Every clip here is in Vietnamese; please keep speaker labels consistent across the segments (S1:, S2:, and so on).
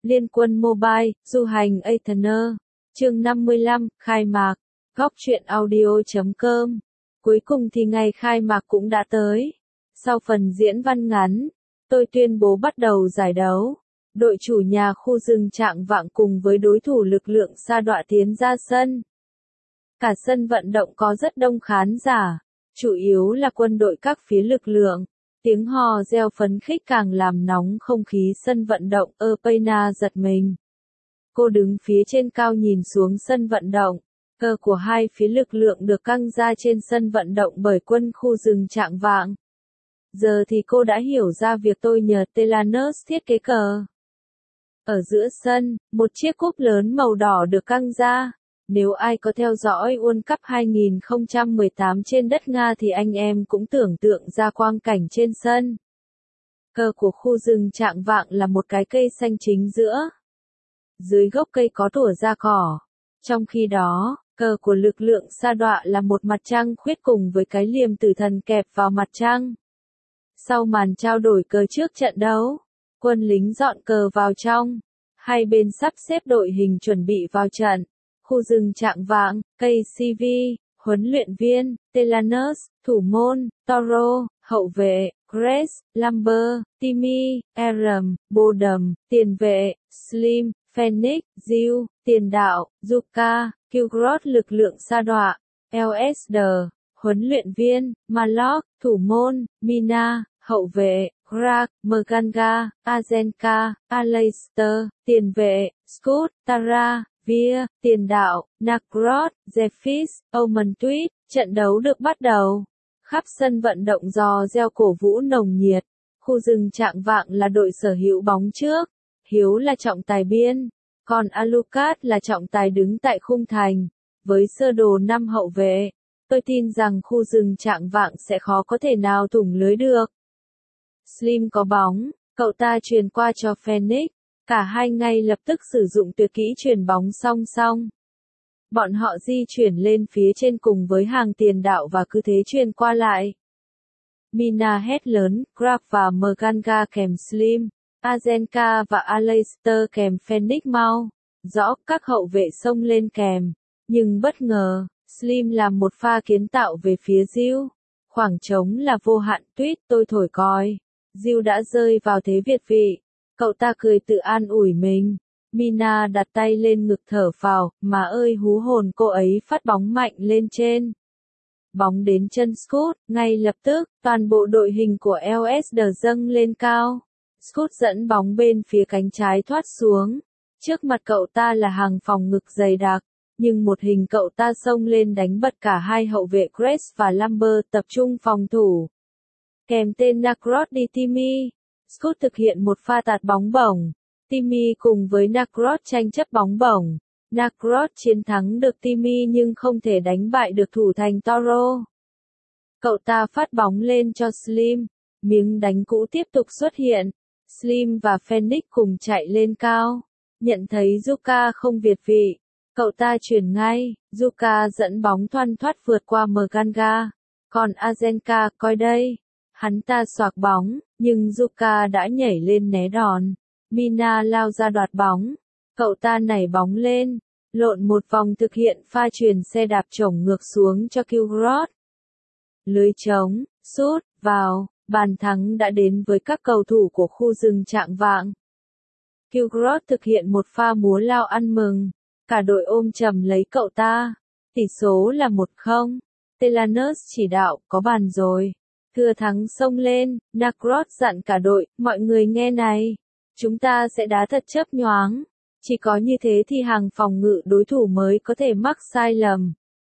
S1: Liên quân Mobile, du hành Athena. Chương 55, khai mạc. Góc truyện audio.com. Cuối cùng thì ngày khai mạc cũng đã tới. Sau phần diễn văn ngắn, tôi tuyên bố bắt đầu giải đấu. Đội chủ nhà khu rừng Trạng Vạng cùng với đối thủ lực lượng Sa Đọa tiến ra sân. Cả sân vận động có rất đông khán giả, chủ yếu là quân đội các phía lực lượng. Tiếng hò reo phấn khích càng làm nóng không khí sân vận động. Payna giật mình. Cô đứng phía trên cao nhìn xuống sân vận động. Cờ của hai phía lực lượng được căng ra trên sân vận động bởi quân khu rừng Trạng Vạng. Giờ thì cô đã hiểu ra việc tôi nhờ Telanus thiết kế cờ. Ở giữa sân, một chiếc cúp lớn màu đỏ được căng ra. Nếu ai có theo dõi World Cup 2018 trên đất Nga thì anh em cũng tưởng tượng ra quang cảnh trên sân. Cờ của khu rừng Trạng Vạng là một cái cây xanh chính giữa. Dưới gốc cây có tủa ra cỏ. Trong khi đó, cờ của lực lượng Sa Đọa là một mặt trăng khuyết cùng với cái liềm tử thần kẹp vào mặt trăng. Sau màn trao đổi cờ trước trận đấu, quân lính dọn cờ vào trong. Hai bên sắp xếp đội hình chuẩn bị vào trận. Khu rừng Trạng Vạng, KCV, huấn luyện viên, Telanus, thủ môn, Toro, hậu vệ, Grace, Lumber, Timmy, Aram, Bodum, tiền vệ, Slim, Phoenix, Jill, tiền đạo, Zuka, Kilgrot lực lượng Sa Đọa, LSD, huấn luyện viên, Malok, thủ môn, Mina, hậu vệ, Greg, Mganga, Azenka, Aleister, tiền vệ, Scott, Tara, Via, tiền đạo, Nakrot, Zephys, Omen Tweet. Trận đấu được bắt đầu. Khắp sân vận động rò reo cổ vũ nồng nhiệt. Khu rừng Trạng Vạng là đội sở hữu bóng trước. Hiếu là trọng tài biên. Còn Alucard là trọng tài đứng tại khung thành. Với sơ đồ 5 hậu vệ, tôi tin rằng khu rừng Trạng Vạng sẽ khó có thể nào thủng lưới được. Slim có bóng, cậu ta truyền qua cho Phoenix. Cả hai ngay lập tức sử dụng tuyệt kỹ chuyền bóng song song. Bọn họ di chuyển lên phía trên cùng với hàng tiền đạo và cứ thế chuyền qua lại. Mina hét lớn, Greg và Mganga kèm Slim, Azenka và Aleister kèm Phoenix mau. Rõ các hậu vệ xông lên kèm. Nhưng bất ngờ, Slim làm một pha kiến tạo về phía Jill. Khoảng trống là vô hạn tuyết, tôi thổi còi. Jill đã rơi vào thế việt vị. Cậu ta cười tự an ủi mình. Mina đặt tay lên ngực thở phào, mà ơi hú hồn cô ấy phát bóng mạnh lên trên. Bóng đến chân Scott, ngay lập tức, toàn bộ đội hình của LSD dâng lên cao. Scott dẫn bóng bên phía cánh trái thoát xuống. Trước mặt cậu ta là hàng phòng ngực dày đặc, nhưng một hình cậu ta xông lên đánh bật cả hai hậu vệ Grace và Lumber tập trung phòng thủ. Kèm tên Nakrot đi Timmy. Scott thực hiện một pha tạt bóng bổng. Timmy cùng với Nakrot tranh chấp bóng bổng. Nakrot chiến thắng được Timmy nhưng không thể đánh bại được thủ thành Toro. Cậu ta phát bóng lên cho Slim. Miếng đánh cũ tiếp tục xuất hiện. Slim và Phoenix cùng chạy lên cao. Nhận thấy Zuka không việt vị. Cậu ta chuyển ngay. Zuka dẫn bóng thoăn thoắt vượt qua Mganga. Còn Azenka coi đây. Hắn ta xoạc bóng, nhưng Zuka đã nhảy lên né đòn. Mina lao ra đoạt bóng. Cậu ta nảy bóng lên, lộn một vòng thực hiện pha chuyền xe đạp chổng ngược xuống cho Kilgrot. Lưới trống, sút, vào, bàn thắng đã đến với các cầu thủ của khu rừng Trạng Vạng. Kilgrot thực hiện một pha múa lao ăn mừng. Cả đội ôm chầm lấy cậu ta. Tỷ số là 1-0. Telanus chỉ đạo, có bàn rồi. Thừa thắng xông lên, Nakrot dặn cả đội, mọi người nghe này. Chúng ta sẽ đá thật chớp nhoáng. Chỉ có như thế thì hàng phòng ngự đối thủ mới có thể mắc sai lầm.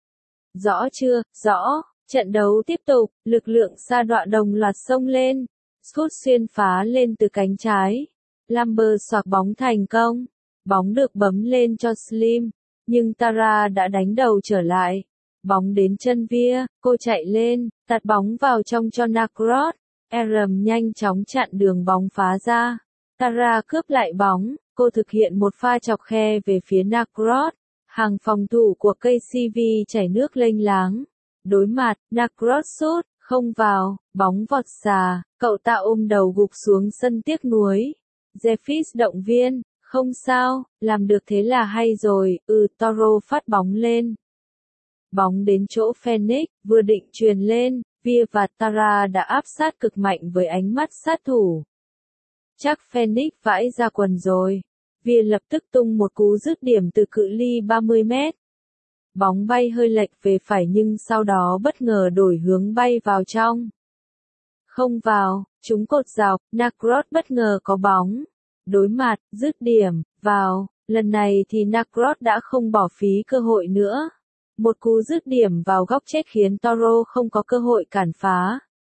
S1: Rõ chưa, rõ. Trận đấu tiếp tục, lực lượng Sa Đọa đồng loạt xông lên. Scott xuyên phá lên từ cánh trái. Lumber xoạc bóng thành công. Bóng được bấm lên cho Slim. Nhưng Tara đã đánh đầu trở lại. Bóng đến chân Via, cô chạy lên, tạt bóng vào trong cho Nakrot. Aram nhanh chóng chặn đường bóng phá ra. Tara cướp lại bóng, cô thực hiện một pha chọc khe về phía Nakrot. Hàng phòng thủ của KCV chảy nước lênh láng. Đối mặt, Nakrot sút, không vào, bóng vọt xa, cậu ta ôm đầu gục xuống sân tiếc nuối. Zephys động viên, Không sao, làm được thế là hay rồi, Toro phát bóng lên. Bóng đến chỗ Phoenix, vừa định chuyền lên, Veer và Tara đã áp sát cực mạnh với ánh mắt sát thủ. Chắc Phoenix vãi ra quần rồi. Veer lập tức tung một cú dứt điểm từ cự ly 30 mét. Bóng bay hơi lệch về phải nhưng sau đó bất ngờ đổi hướng bay vào trong. Không vào, trúng cột dọc, Narcross bất ngờ có bóng. Đối mặt, dứt điểm, vào, lần này thì Narcross đã không bỏ phí cơ hội nữa. Một cú dứt điểm vào góc chết khiến Toro không có cơ hội cản phá.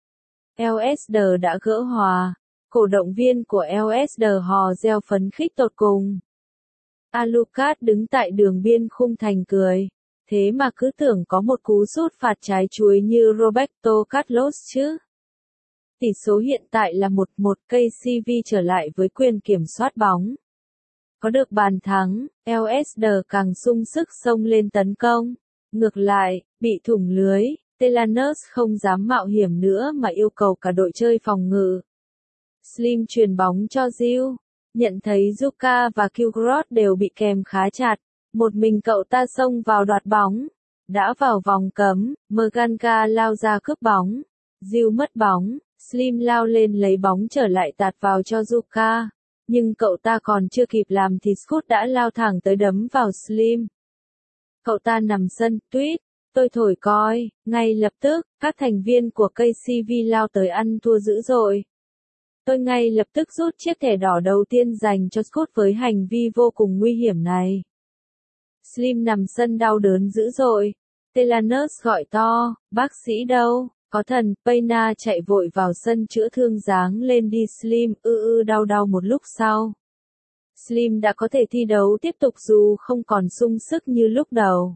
S1: LSD đã gỡ hòa. Cổ động viên của LSD hò reo phấn khích tột cùng. Alucard đứng tại đường biên khung thành cười. Thế mà cứ tưởng có một cú sút phạt trái chuối như Roberto Carlos chứ. Tỷ số hiện tại là 1-1, KCV trở lại với quyền kiểm soát bóng. Có được bàn thắng, LSD càng sung sức xông lên tấn công. Ngược lại, bị thủng lưới, Telanus không dám mạo hiểm nữa mà yêu cầu cả đội chơi phòng ngự. Slim chuyền bóng cho Jill. Nhận thấy Zuka và Kilgrot đều bị kèm khá chặt. Một mình cậu ta xông vào đoạt bóng. Đã vào vòng cấm, Mrganka lao ra cướp bóng. Jill mất bóng, Slim lao lên lấy bóng trở lại tạt vào cho Zuka. Nhưng cậu ta còn chưa kịp làm thì Scott đã lao thẳng tới đấm vào Slim. Cậu ta nằm sân, tweet, tôi thổi còi, ngay lập tức, các thành viên của KCV lao tới ăn thua dữ dội. Tôi ngay lập tức rút chiếc thẻ đỏ đầu tiên dành cho Scott với hành vi vô cùng nguy hiểm này. Slim nằm sân đau đớn dữ dội. Telanus gọi to, bác sĩ đâu, có thần, Payna chạy vội vào sân chữa thương giáng lên đi Slim, đau một lúc sau. Slim đã có thể thi đấu tiếp tục dù không còn sung sức như lúc đầu.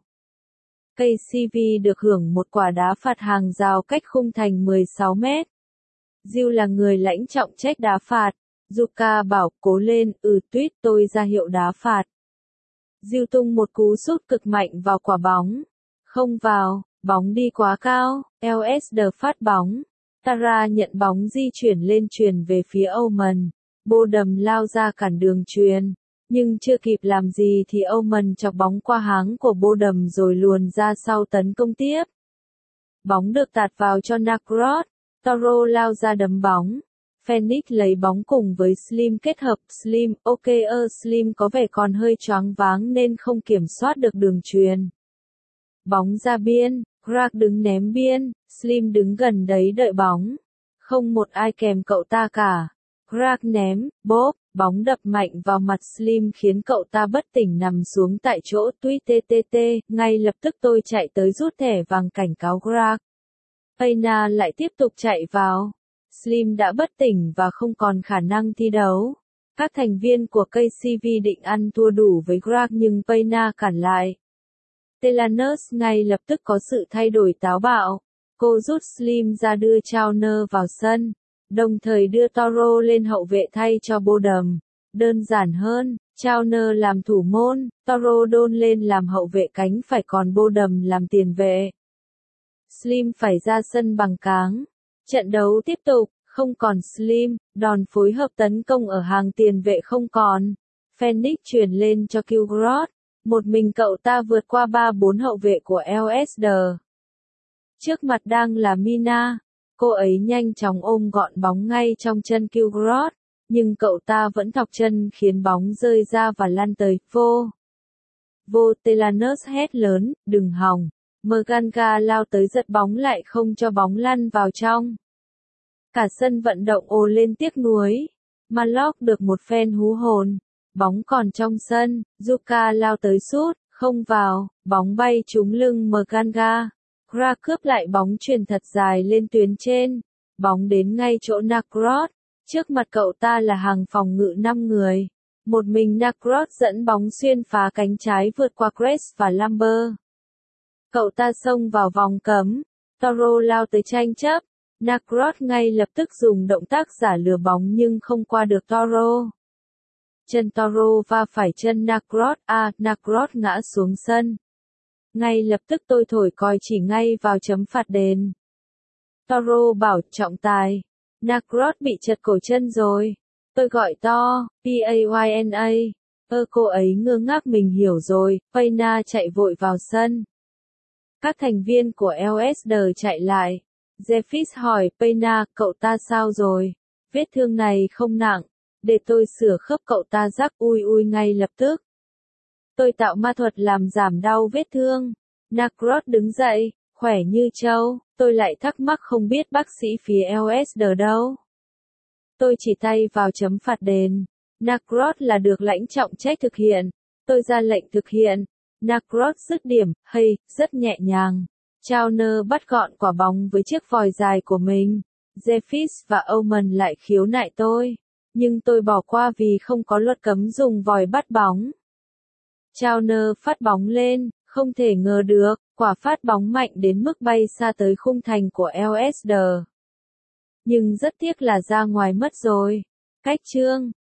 S1: KCV được hưởng một quả đá phạt hàng rào cách khung thành 16 mét. Jill là người lãnh trọng trách đá phạt. Zuka bảo cố lên, tweet tôi ra hiệu đá phạt. Jill tung một cú sút cực mạnh vào quả bóng. Không vào, bóng đi quá cao, LSD phát bóng. Tara nhận bóng di chuyển lên chuyền về phía Omen. Bodum lao ra cản đường chuyền. Nhưng chưa kịp làm gì thì Omen chọc bóng qua háng của Bodum rồi luồn ra sau tấn công tiếp. Bóng được tạt vào cho Narcross. Toro lao ra đấm bóng. Phoenix lấy bóng cùng với Slim kết hợp. Slim, Slim có vẻ còn hơi choáng váng nên không kiểm soát được đường chuyền. Bóng ra biên, Greg đứng ném biên, Slim đứng gần đấy đợi bóng. Không một ai kèm cậu ta cả. Greg ném, bóp, bóng đập mạnh vào mặt Slim khiến cậu ta bất tỉnh nằm xuống tại chỗ. TTT, ngay lập tức tôi chạy tới rút thẻ vàng cảnh cáo Greg. Payna lại tiếp tục chạy vào. Slim đã bất tỉnh và không còn khả năng thi đấu. Các thành viên của KCV định ăn thua đủ với Greg nhưng Payna cản lại. Telanus ngay lập tức có sự thay đổi táo bạo. Cô rút Slim ra đưa Chauner vào sân, đồng thời đưa Toro lên hậu vệ thay cho Bodum. Đơn giản hơn, Chauner làm thủ môn, Toro đôn lên làm hậu vệ cánh phải còn Bodum làm tiền vệ. Slim phải ra sân bằng cáng. Trận đấu tiếp tục, không còn Slim, đòn phối hợp tấn công ở hàng tiền vệ không còn. Phoenix chuyển lên cho Kilgrot. Một mình cậu ta vượt qua 3-4 hậu vệ của LSD. Trước mặt đang là Mina. Cô ấy nhanh chóng ôm gọn bóng ngay trong chân Kilgrot. Nhưng cậu ta vẫn thọc chân khiến bóng rơi ra và lăn tới. Vô Telanus hét lớn, đừng hòng. Mrganka lao tới giật bóng lại không cho bóng lăn vào trong. Cả sân vận động ồ lên tiếc nuối. Malok được một phen hú hồn. Bóng còn trong sân, Zuka lao tới sút, không vào, bóng bay trúng lưng Mrganka. Greg cướp lại bóng chuyền thật dài lên tuyến trên. Bóng đến ngay chỗ Narcross. Trước mặt cậu ta là hàng phòng ngự 5 người. Một mình Narcross dẫn bóng xuyên phá cánh trái vượt qua Grace và Lambert. Cậu ta xông vào vòng cấm. Toro lao tới tranh chấp. Narcross ngay lập tức dùng động tác giả lừa bóng nhưng không qua được Toro. Chân Toro va phải chân Narcross, Narcross ngã xuống sân. Ngay lập tức tôi thổi còi chỉ ngay vào chấm phạt đền. Toro bảo trọng tài. Narcross bị trật cổ chân rồi. Tôi gọi to, Payna. Cô ấy ngơ ngác mình hiểu rồi, Payna chạy vội vào sân. Các thành viên của LSD chạy lại. Jeffis hỏi Payna, cậu ta sao rồi? Vết thương này không nặng. Để tôi sửa khớp cậu ta rắc ui ngay lập tức. Tôi tạo ma thuật làm giảm đau vết thương. Narcross đứng dậy, khỏe như trâu. Tôi lại thắc mắc không biết bác sĩ phía LSD đâu. Tôi chỉ tay vào chấm phạt đền. Narcross là được lãnh trọng trách thực hiện. Tôi ra lệnh thực hiện. Narcross dứt điểm, rất nhẹ nhàng. Chauner bắt gọn quả bóng với chiếc vòi dài của mình. Jeffis và Oman lại khiếu nại tôi. Nhưng tôi bỏ qua vì không có luật cấm dùng vòi bắt bóng. Chauner phát bóng lên, không thể ngờ được, quả phát bóng mạnh đến mức bay xa tới khung thành của LSD. Nhưng rất tiếc là ra ngoài mất rồi. Cách chương